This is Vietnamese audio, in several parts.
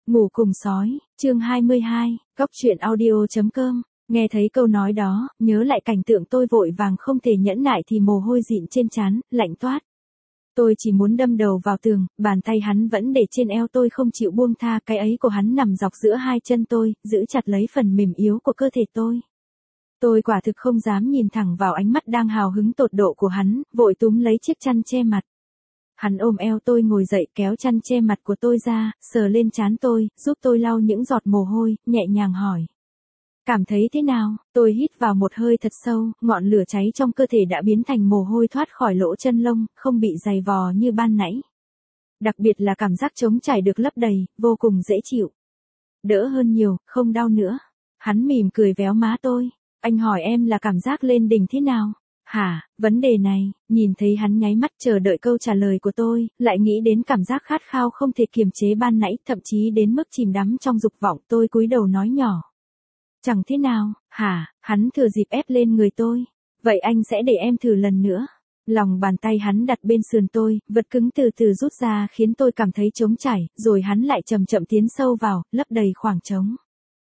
Ngủ cùng sói, chương 22, Cóc truyện audio.com. Nghe thấy câu nói đó, nhớ lại cảnh tượng tôi vội vàng không thể nhẫn nại thì mồ hôi dịn trên trán, lạnh toát. Tôi chỉ muốn đâm đầu vào tường, bàn tay hắn vẫn để trên eo tôi không chịu buông tha, cái ấy của hắn nằm dọc giữa hai chân tôi, giữ chặt lấy phần mềm yếu của cơ thể tôi. Tôi quả thực không dám nhìn thẳng vào ánh mắt đang hào hứng tột độ của hắn, vội túm lấy chiếc chăn che mặt. Hắn ôm eo tôi ngồi dậy, kéo chăn che mặt của tôi ra, sờ lên trán tôi, giúp tôi lau những giọt mồ hôi, nhẹ nhàng hỏi. Cảm thấy thế nào? Tôi hít vào một hơi thật sâu, ngọn lửa cháy trong cơ thể đã biến thành mồ hôi thoát khỏi lỗ chân lông, không bị dày vò như ban nãy. Đặc biệt là cảm giác trống trải được lấp đầy, vô cùng dễ chịu. Đỡ hơn nhiều, không đau nữa. Hắn mỉm cười véo má tôi. Anh hỏi em là cảm giác lên đỉnh thế nào? Hả, vấn đề này, nhìn thấy hắn nháy mắt chờ đợi câu trả lời của tôi, lại nghĩ đến cảm giác khát khao không thể kiềm chế ban nãy, thậm chí đến mức chìm đắm trong dục vọng, tôi cúi đầu nói nhỏ. Chẳng thế nào, hả, hắn thừa dịp ép lên người tôi. Vậy anh sẽ để em thử lần nữa. Lòng bàn tay hắn đặt bên sườn tôi, vật cứng từ từ rút ra khiến tôi cảm thấy trống trải, rồi hắn lại chậm chậm tiến sâu vào, lấp đầy khoảng trống.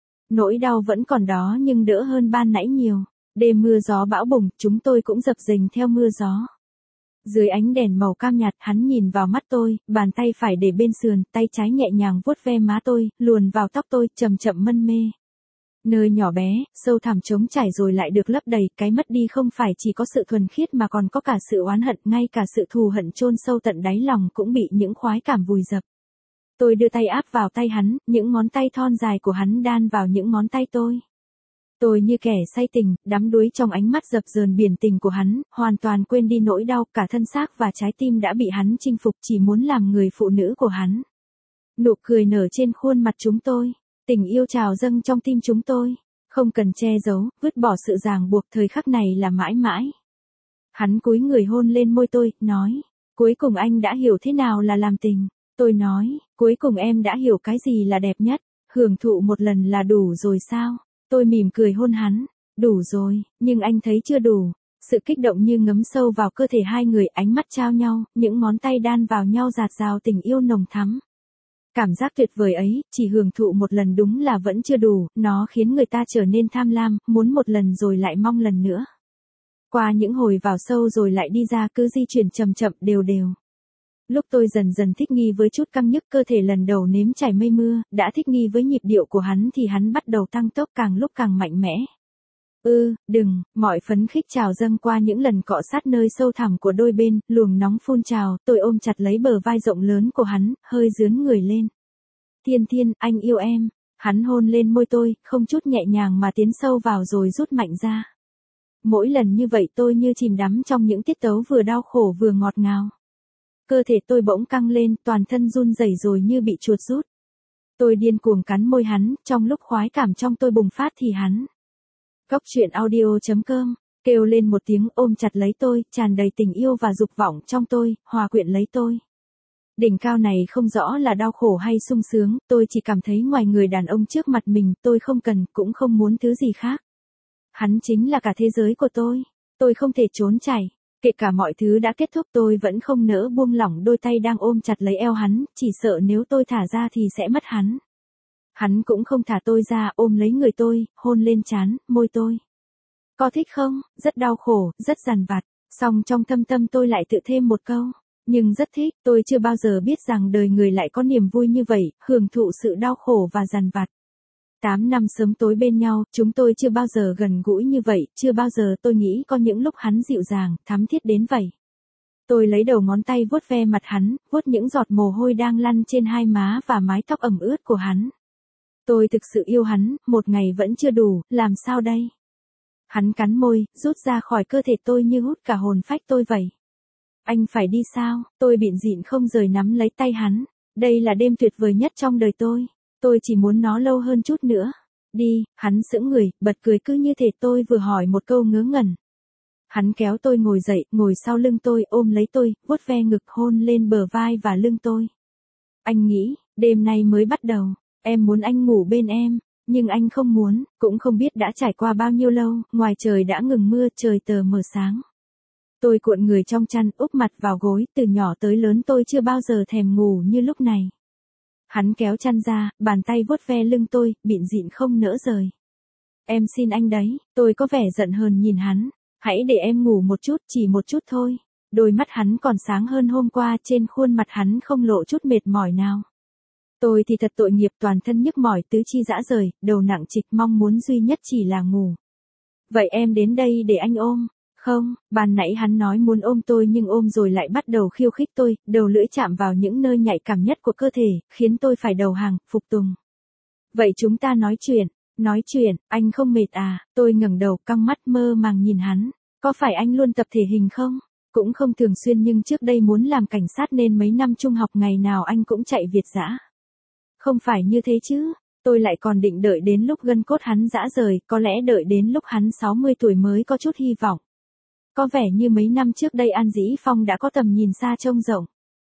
Nỗi đau vẫn còn đó nhưng đỡ hơn ban nãy nhiều. Đêm mưa gió bão bùng, chúng tôi cũng dập dềnh theo mưa gió. Dưới ánh đèn màu cam nhạt, hắn nhìn vào mắt tôi, bàn tay phải để bên sườn, tay trái nhẹ nhàng vuốt ve má tôi, luồn vào tóc tôi, chậm chậm mân mê. Nơi nhỏ bé, sâu thẳm trống trải rồi lại được lấp đầy, cái mất đi không phải chỉ có sự thuần khiết mà còn có cả sự oán hận, ngay cả sự thù hận chôn sâu tận đáy lòng cũng bị những khoái cảm vùi dập. Tôi đưa tay áp vào tay hắn, những ngón tay thon dài của hắn đan vào những ngón tay tôi. Tôi như kẻ say tình, đắm đuối trong ánh mắt dập dờn biển tình của hắn, hoàn toàn quên đi nỗi đau, cả thân xác và trái tim đã bị hắn chinh phục, chỉ muốn làm người phụ nữ của hắn. Nụ cười nở trên khuôn mặt chúng tôi, tình yêu trào dâng trong tim chúng tôi, không cần che giấu, vứt bỏ sự ràng buộc, thời khắc này là mãi mãi. Hắn cúi người hôn lên môi tôi, nói, cuối cùng anh đã hiểu thế nào là làm tình. Tôi nói, cuối cùng em đã hiểu cái gì là đẹp nhất, hưởng thụ một lần là đủ rồi sao? Tôi mỉm cười hôn hắn, đủ rồi, nhưng anh thấy chưa đủ. Sự kích động như ngấm sâu vào cơ thể hai người, ánh mắt trao nhau, những ngón tay đan vào nhau dạt dào tình yêu nồng thắm. Cảm giác tuyệt vời ấy, chỉ hưởng thụ một lần đúng là vẫn chưa đủ, nó khiến người ta trở nên tham lam, muốn một lần rồi lại mong lần nữa. Qua những hồi vào sâu rồi lại đi ra, cứ di chuyển chậm chậm đều đều. Lúc tôi dần dần thích nghi với chút căng nhức cơ thể lần đầu nếm trải mây mưa, đã thích nghi với nhịp điệu của hắn thì hắn bắt đầu tăng tốc càng lúc càng mạnh mẽ. Đừng, mọi phấn khích trào dâng qua những lần cọ sát nơi sâu thẳm của đôi bên, luồng nóng phun trào, tôi ôm chặt lấy bờ vai rộng lớn của hắn, hơi dướn người lên. Thiên Thiên, anh yêu em. Hắn hôn lên môi tôi, không chút nhẹ nhàng mà tiến sâu vào rồi rút mạnh ra. Mỗi lần như vậy tôi như chìm đắm trong những tiết tấu vừa đau khổ vừa ngọt ngào. Cơ thể tôi bỗng căng lên, toàn thân run rẩy rồi như bị chuột rút. Tôi điên cuồng cắn môi hắn, trong lúc khoái cảm trong tôi bùng phát thì hắn. Cóc truyện audio.com, kêu lên một tiếng ôm chặt lấy tôi, tràn đầy tình yêu và dục vọng trong tôi, hòa quyện lấy tôi. Đỉnh cao này không rõ là đau khổ hay sung sướng, tôi chỉ cảm thấy ngoài người đàn ông trước mặt mình, tôi không cần, cũng không muốn thứ gì khác. Hắn chính là cả thế giới của tôi không thể trốn chạy. Kể cả mọi thứ đã kết thúc tôi vẫn không nỡ buông lỏng đôi tay đang ôm chặt lấy eo hắn, chỉ sợ nếu tôi thả ra thì sẽ mất hắn. Hắn cũng không thả tôi ra, ôm lấy người tôi, hôn lên trán, môi tôi. Có thích không? Rất đau khổ, rất dằn vặt. Song trong thâm tâm tôi lại tự thêm một câu. Nhưng rất thích, tôi chưa bao giờ biết rằng đời người lại có niềm vui như vậy, hưởng thụ sự đau khổ và dằn vặt. 8 năm sớm tối bên nhau, chúng tôi chưa bao giờ gần gũi như vậy, chưa bao giờ tôi nghĩ có những lúc hắn dịu dàng, thắm thiết đến vậy. Tôi lấy đầu ngón tay vuốt ve mặt hắn, vuốt những giọt mồ hôi đang lăn trên hai má và mái tóc ẩm ướt của hắn. Tôi thực sự yêu hắn, một ngày vẫn chưa đủ, làm sao đây? Hắn cắn môi, rút ra khỏi cơ thể tôi như hút cả hồn phách tôi vậy. Anh phải đi sao? Tôi bịn dịn không rời nắm lấy tay hắn. Đây là đêm tuyệt vời nhất trong đời tôi chỉ muốn nó lâu hơn chút nữa. Đi, hắn sững người, bật cười cứ như thể tôi vừa hỏi một câu ngớ ngẩn. Hắn kéo tôi ngồi dậy, ngồi sau lưng tôi, ôm lấy tôi, vuốt ve ngực, hôn lên bờ vai và lưng tôi. Anh nghĩ, đêm nay mới bắt đầu, em muốn anh ngủ bên em, nhưng anh không muốn, cũng không biết đã trải qua bao nhiêu lâu, ngoài trời đã ngừng mưa, trời tờ mờ sáng. Tôi cuộn người trong chăn, úp mặt vào gối, từ nhỏ tới lớn tôi chưa bao giờ thèm ngủ như lúc này. Hắn kéo chăn ra, bàn tay vuốt ve lưng tôi, bịn dịn không nỡ rời. Em xin anh đấy, tôi có vẻ giận hờn nhìn hắn. Hãy để em ngủ một chút, chỉ một chút thôi. Đôi mắt hắn còn sáng hơn hôm qua, trên khuôn mặt hắn không lộ chút mệt mỏi nào. Tôi thì thật tội nghiệp, toàn thân nhức mỏi, tứ chi rã rời, đầu nặng trịch, mong muốn duy nhất chỉ là ngủ. Vậy em đến đây để anh ôm. Không, ban nãy hắn nói muốn ôm tôi nhưng ôm rồi lại bắt đầu khiêu khích tôi, đầu lưỡi chạm vào những nơi nhạy cảm nhất của cơ thể, khiến tôi phải đầu hàng, phục tùng. Vậy chúng ta nói chuyện, anh không mệt à? Tôi ngẩng đầu, căng mắt mơ màng nhìn hắn. Có phải anh luôn tập thể hình không? Cũng không thường xuyên nhưng trước đây muốn làm cảnh sát nên mấy năm trung học ngày nào anh cũng chạy việt dã. Không phải như thế chứ, tôi lại còn định đợi đến lúc gân cốt hắn rã rời, có lẽ đợi đến lúc hắn 60 tuổi mới có chút hy vọng. Có vẻ như mấy năm trước đây An Dĩ Phong đã có tầm nhìn xa trông rộng.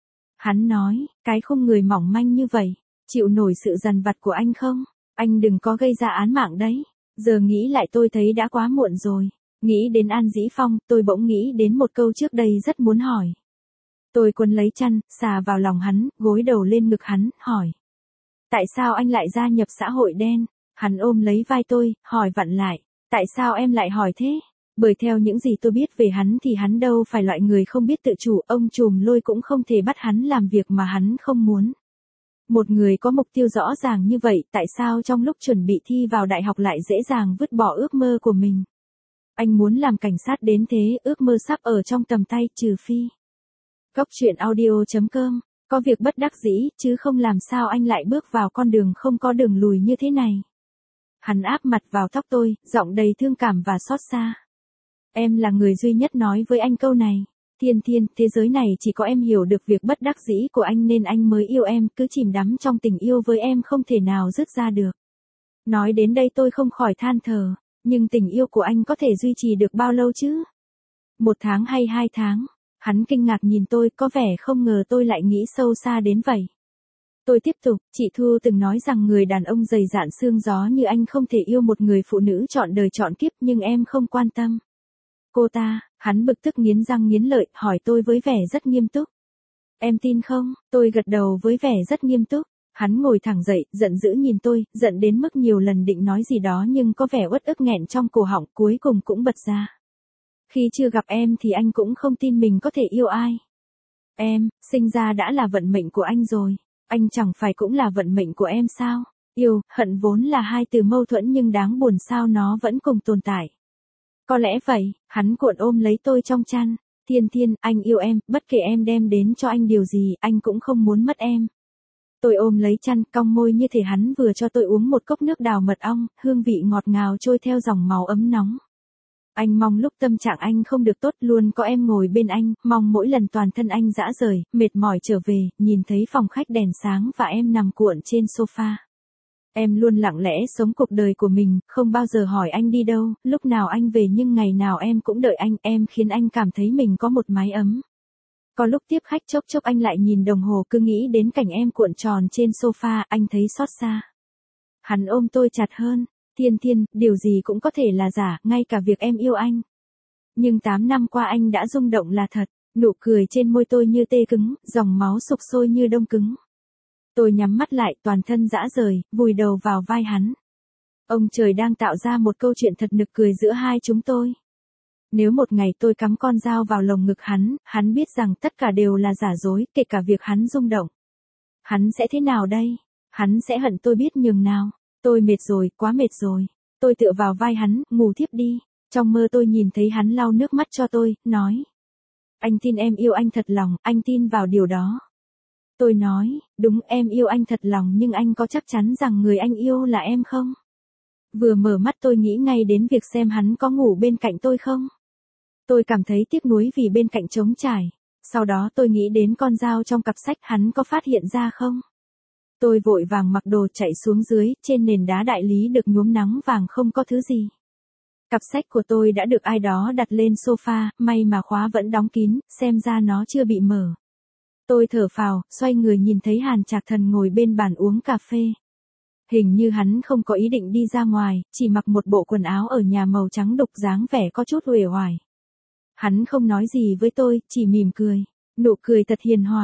Hắn nói, cái khung người mỏng manh như vậy, chịu nổi sự dằn vặt của anh không? Anh đừng có gây ra án mạng đấy. Giờ nghĩ lại tôi thấy đã quá muộn rồi. Nghĩ đến An Dĩ Phong, tôi bỗng nghĩ đến một câu trước đây rất muốn hỏi. Tôi quấn lấy chăn, xà vào lòng hắn, gối đầu lên ngực hắn, hỏi. Tại sao anh lại gia nhập xã hội đen? Hắn ôm lấy vai tôi, hỏi vặn lại. Tại sao em lại hỏi thế? Bởi theo những gì tôi biết về hắn thì hắn đâu phải loại người không biết tự chủ, ông trùm Lôi cũng không thể bắt hắn làm việc mà hắn không muốn. Một người có mục tiêu rõ ràng như vậy, tại sao trong lúc chuẩn bị thi vào đại học lại dễ dàng vứt bỏ ước mơ của mình? Anh muốn làm cảnh sát đến thế, ước mơ sắp ở trong tầm tay, trừ phi. Góc truyện audio.com, có việc bất đắc dĩ, chứ không làm sao anh lại bước vào con đường không có đường lùi như thế này. Hắn áp mặt vào tóc tôi, giọng đầy thương cảm và xót xa. Em là người duy nhất nói với anh câu này. Thiên Thiên, thế giới này chỉ có em hiểu được việc bất đắc dĩ của anh nên anh mới yêu em, cứ chìm đắm trong tình yêu với em không thể nào dứt ra được. Nói đến đây tôi không khỏi than thở, nhưng tình yêu của anh có thể duy trì được bao lâu chứ? 1 tháng hay 2 tháng? Hắn kinh ngạc nhìn tôi, có vẻ không ngờ tôi lại nghĩ sâu xa đến vậy. Tôi tiếp tục, chị Thu từng nói rằng người đàn ông dày dạn xương gió như anh không thể yêu một người phụ nữ trọn đời trọn kiếp nhưng em không quan tâm. Cô ta, hắn bực tức nghiến răng nghiến lợi, hỏi tôi với vẻ rất nghiêm túc. Em tin không? Tôi gật đầu với vẻ rất nghiêm túc. Hắn ngồi thẳng dậy, giận dữ nhìn tôi, giận đến mức nhiều lần định nói gì đó nhưng có vẻ uất ức nghẹn trong cổ họng, cuối cùng cũng bật ra. Khi chưa gặp em thì anh cũng không tin mình có thể yêu ai. Em, sinh ra đã là vận mệnh của anh rồi. Anh chẳng phải cũng là vận mệnh của em sao? Yêu, hận vốn là hai từ mâu thuẫn nhưng đáng buồn sao nó vẫn cùng tồn tại. Có lẽ vậy, hắn cuộn ôm lấy tôi trong chăn. Thiên Thiên, anh yêu em, bất kể em đem đến cho anh điều gì, anh cũng không muốn mất em. Tôi ôm lấy chăn, cong môi như thể hắn vừa cho tôi uống một cốc nước đào mật ong, hương vị ngọt ngào trôi theo dòng máu ấm nóng. Anh mong lúc tâm trạng anh không được tốt luôn có em ngồi bên anh, mong mỗi lần toàn thân anh rã rời, mệt mỏi trở về, nhìn thấy phòng khách đèn sáng và em nằm cuộn trên sofa. Em luôn lặng lẽ sống cuộc đời của mình, không bao giờ hỏi anh đi đâu, lúc nào anh về nhưng ngày nào em cũng đợi anh, em khiến anh cảm thấy mình có một mái ấm. Có lúc tiếp khách chốc chốc anh lại nhìn đồng hồ cứ nghĩ đến cảnh em cuộn tròn trên sofa, anh thấy xót xa. Hắn ôm tôi chặt hơn. Thiên Thiên, điều gì cũng có thể là giả, ngay cả việc em yêu anh. Nhưng 8 năm qua anh đã rung động là thật, nụ cười trên môi tôi như tê cứng, dòng máu sục sôi như đông cứng. Tôi nhắm mắt lại, toàn thân rã rời, vùi đầu vào vai hắn. Ông trời đang tạo ra một câu chuyện thật nực cười giữa hai chúng tôi. Nếu một ngày tôi cắm con dao vào lồng ngực hắn biết rằng tất cả đều là giả dối, kể cả việc hắn rung động. Hắn sẽ thế nào đây? Hắn sẽ hận tôi biết nhường nào. Tôi mệt rồi, quá mệt rồi. Tôi tựa vào vai hắn, ngủ thiếp đi. Trong mơ tôi nhìn thấy hắn lau nước mắt cho tôi, nói. Anh tin em yêu anh thật lòng, anh tin vào điều đó. Tôi nói, đúng em yêu anh thật lòng nhưng anh có chắc chắn rằng người anh yêu là em không? Vừa mở mắt tôi nghĩ ngay đến việc xem hắn có ngủ bên cạnh tôi không? Tôi cảm thấy tiếc nuối vì bên cạnh trống trải. Sau đó tôi nghĩ đến con dao trong cặp sách hắn có phát hiện ra không? Tôi vội vàng mặc đồ chạy xuống dưới, trên nền đá đại lý được nhuốm nắng vàng không có thứ gì. Cặp sách của tôi đã được ai đó đặt lên sofa, may mà khóa vẫn đóng kín, xem ra nó chưa bị mở. Tôi thở phào, xoay người nhìn thấy Hàn Trạc Thần ngồi bên bàn uống cà phê. Hình như hắn không có ý định đi ra ngoài, chỉ mặc một bộ quần áo ở nhà màu trắng đục dáng vẻ có chút uể oải. Hắn không nói gì với tôi, chỉ mỉm cười. Nụ cười thật hiền hòa.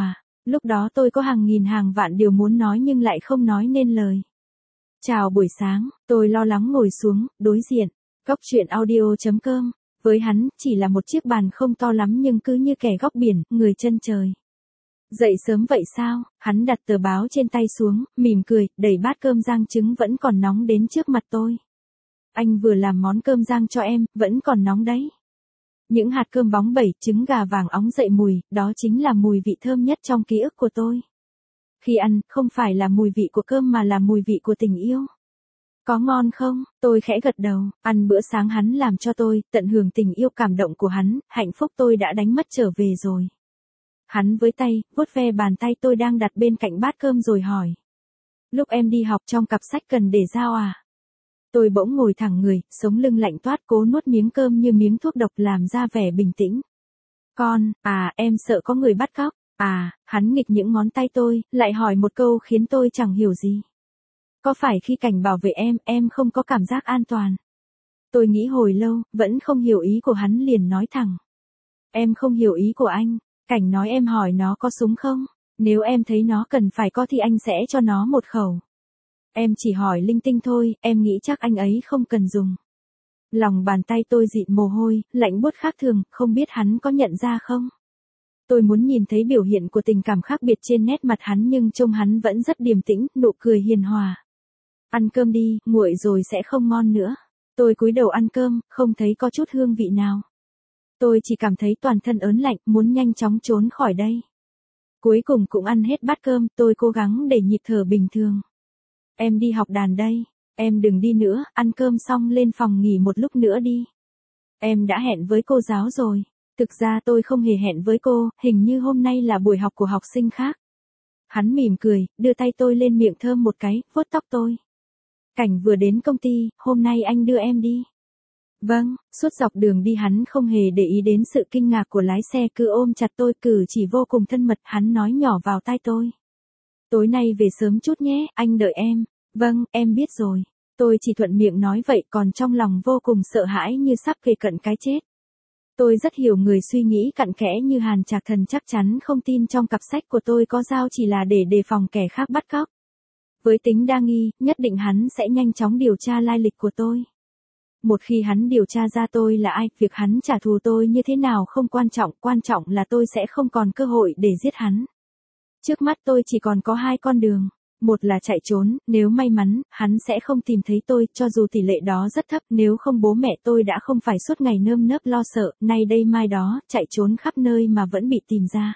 Lúc đó tôi có hàng nghìn hàng vạn điều muốn nói nhưng lại không nói nên lời. Chào buổi sáng, tôi lo lắng ngồi xuống, đối diện. Góc chuyện audio.com. Với hắn, chỉ là một chiếc bàn không to lắm nhưng cứ như kẻ góc biển, người chân trời. Dậy sớm vậy sao? Hắn đặt tờ báo trên tay xuống, mỉm cười, đẩy bát cơm rang trứng vẫn còn nóng đến trước mặt tôi. Anh vừa làm món cơm rang cho em, vẫn còn nóng đấy. Những hạt cơm bóng bẩy, trứng gà vàng óng dậy mùi, đó chính là mùi vị thơm nhất trong ký ức của tôi. Khi ăn, không phải là mùi vị của cơm mà là mùi vị của tình yêu. Có ngon không? Tôi khẽ gật đầu, ăn bữa sáng hắn làm cho tôi, tận hưởng tình yêu cảm động của hắn, hạnh phúc tôi đã đánh mất trở về rồi. Hắn với tay, vuốt ve bàn tay tôi đang đặt bên cạnh bát cơm rồi hỏi. Lúc em đi học trong cặp sách cần để dao à? Tôi bỗng ngồi thẳng người, sống lưng lạnh toát cố nuốt miếng cơm như miếng thuốc độc làm ra vẻ bình tĩnh. Em sợ có người bắt cóc. Hắn nghịch những ngón tay tôi, lại hỏi một câu khiến tôi chẳng hiểu gì. Có phải khi Cảnh bảo vệ em không có cảm giác an toàn? Tôi nghĩ hồi lâu, vẫn không hiểu ý của hắn liền nói thẳng. Em không hiểu ý của anh. Cảnh nói em hỏi nó có súng không? Nếu em thấy nó cần phải có thì anh sẽ cho nó một khẩu. Em chỉ hỏi linh tinh thôi, em nghĩ chắc anh ấy không cần dùng. Lòng bàn tay tôi dịn mồ hôi, lạnh buốt khác thường, không biết hắn có nhận ra không? Tôi muốn nhìn thấy biểu hiện của tình cảm khác biệt trên nét mặt hắn nhưng trông hắn vẫn rất điềm tĩnh, nụ cười hiền hòa. Ăn cơm đi, nguội rồi sẽ không ngon nữa. Tôi cúi đầu ăn cơm, không thấy có chút hương vị nào. Tôi chỉ cảm thấy toàn thân ớn lạnh, muốn nhanh chóng trốn khỏi đây. Cuối cùng cũng ăn hết bát cơm, tôi cố gắng để nhịp thở bình thường. Em đi học đàn đây, em đừng đi nữa, ăn cơm xong lên phòng nghỉ một lúc nữa đi. Em đã hẹn với cô giáo rồi. Thực ra tôi không hề hẹn với cô, hình như hôm nay là buổi học của học sinh khác. Hắn mỉm cười, đưa tay tôi lên miệng thơm một cái, vuốt tóc tôi. Cảnh vừa đến công ty, hôm nay anh đưa em đi. Vâng, suốt dọc đường đi hắn không hề để ý đến sự kinh ngạc của lái xe cứ ôm chặt tôi cử chỉ vô cùng thân mật hắn nói nhỏ vào tai tôi. Tối nay về sớm chút nhé, anh đợi em. Vâng, em biết rồi. Tôi chỉ thuận miệng nói vậy còn trong lòng vô cùng sợ hãi như sắp kề cận cái chết. Tôi rất hiểu người suy nghĩ cặn kẽ như Hàn Trạc Thần chắc chắn không tin trong cặp sách của tôi có dao chỉ là để đề phòng kẻ khác bắt cóc. Với tính đa nghi, nhất định hắn sẽ nhanh chóng điều tra lai lịch của tôi. Một khi hắn điều tra ra tôi là ai, việc hắn trả thù tôi như thế nào không quan trọng là tôi sẽ không còn cơ hội để giết hắn. Trước mắt tôi chỉ còn có hai con đường. Một là chạy trốn, nếu may mắn, hắn sẽ không tìm thấy tôi, cho dù tỷ lệ đó rất thấp, nếu không bố mẹ tôi đã không phải suốt ngày nơm nớp lo sợ, nay đây mai đó, chạy trốn khắp nơi mà vẫn bị tìm ra.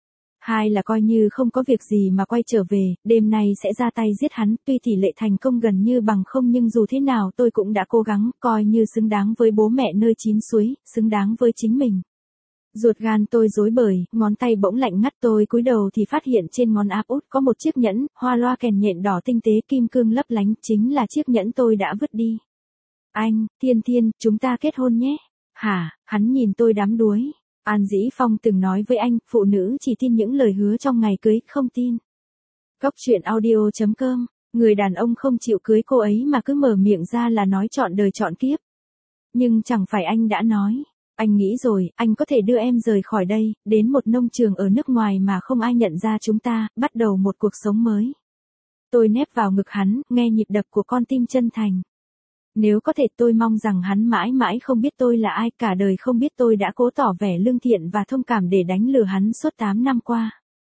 Hai là coi như không có việc gì mà quay trở về, đêm nay sẽ ra tay giết hắn, tuy tỷ lệ thành công gần như bằng không nhưng dù thế nào tôi cũng đã cố gắng, coi như xứng đáng với bố mẹ nơi chín suối, xứng đáng với chính mình. Ruột gan tôi rối bời, ngón tay bỗng lạnh ngắt tôi cúi đầu thì phát hiện trên ngón áp út có một chiếc nhẫn, hoa loa kèn nhện đỏ tinh tế kim cương lấp lánh, chính là chiếc nhẫn tôi đã vứt đi. Anh, Thiên, chúng ta kết hôn nhé. Hả, hắn nhìn tôi đắm đuối. An Dĩ Phong từng nói với anh, phụ nữ chỉ tin những lời hứa trong ngày cưới, không tin. Góc chuyện audio.com, người đàn ông không chịu cưới cô ấy mà cứ mở miệng ra là nói trọn đời trọn kiếp. Nhưng chẳng phải anh đã nói. Anh nghĩ rồi, anh có thể đưa em rời khỏi đây, đến một nông trường ở nước ngoài mà không ai nhận ra chúng ta, bắt đầu một cuộc sống mới. Tôi nép vào ngực hắn, nghe nhịp đập của con tim chân thành. Nếu có thể tôi mong rằng hắn mãi mãi không biết tôi là ai, cả đời không biết tôi đã cố tỏ vẻ lương thiện và thông cảm để đánh lừa hắn suốt 8 năm qua.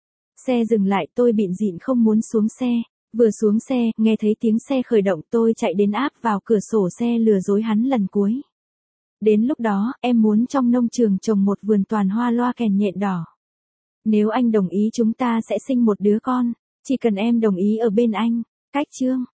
Xe dừng lại, tôi bịn dịn không muốn xuống xe. Vừa xuống xe, nghe thấy tiếng xe khởi động, tôi chạy đến áp vào cửa sổ xe lừa dối hắn lần cuối. Đến lúc đó, em muốn trong nông trường trồng một vườn toàn hoa loa kèn nhện đỏ. Nếu anh đồng ý chúng ta sẽ sinh một đứa con, chỉ cần em đồng ý ở bên anh. Cách chương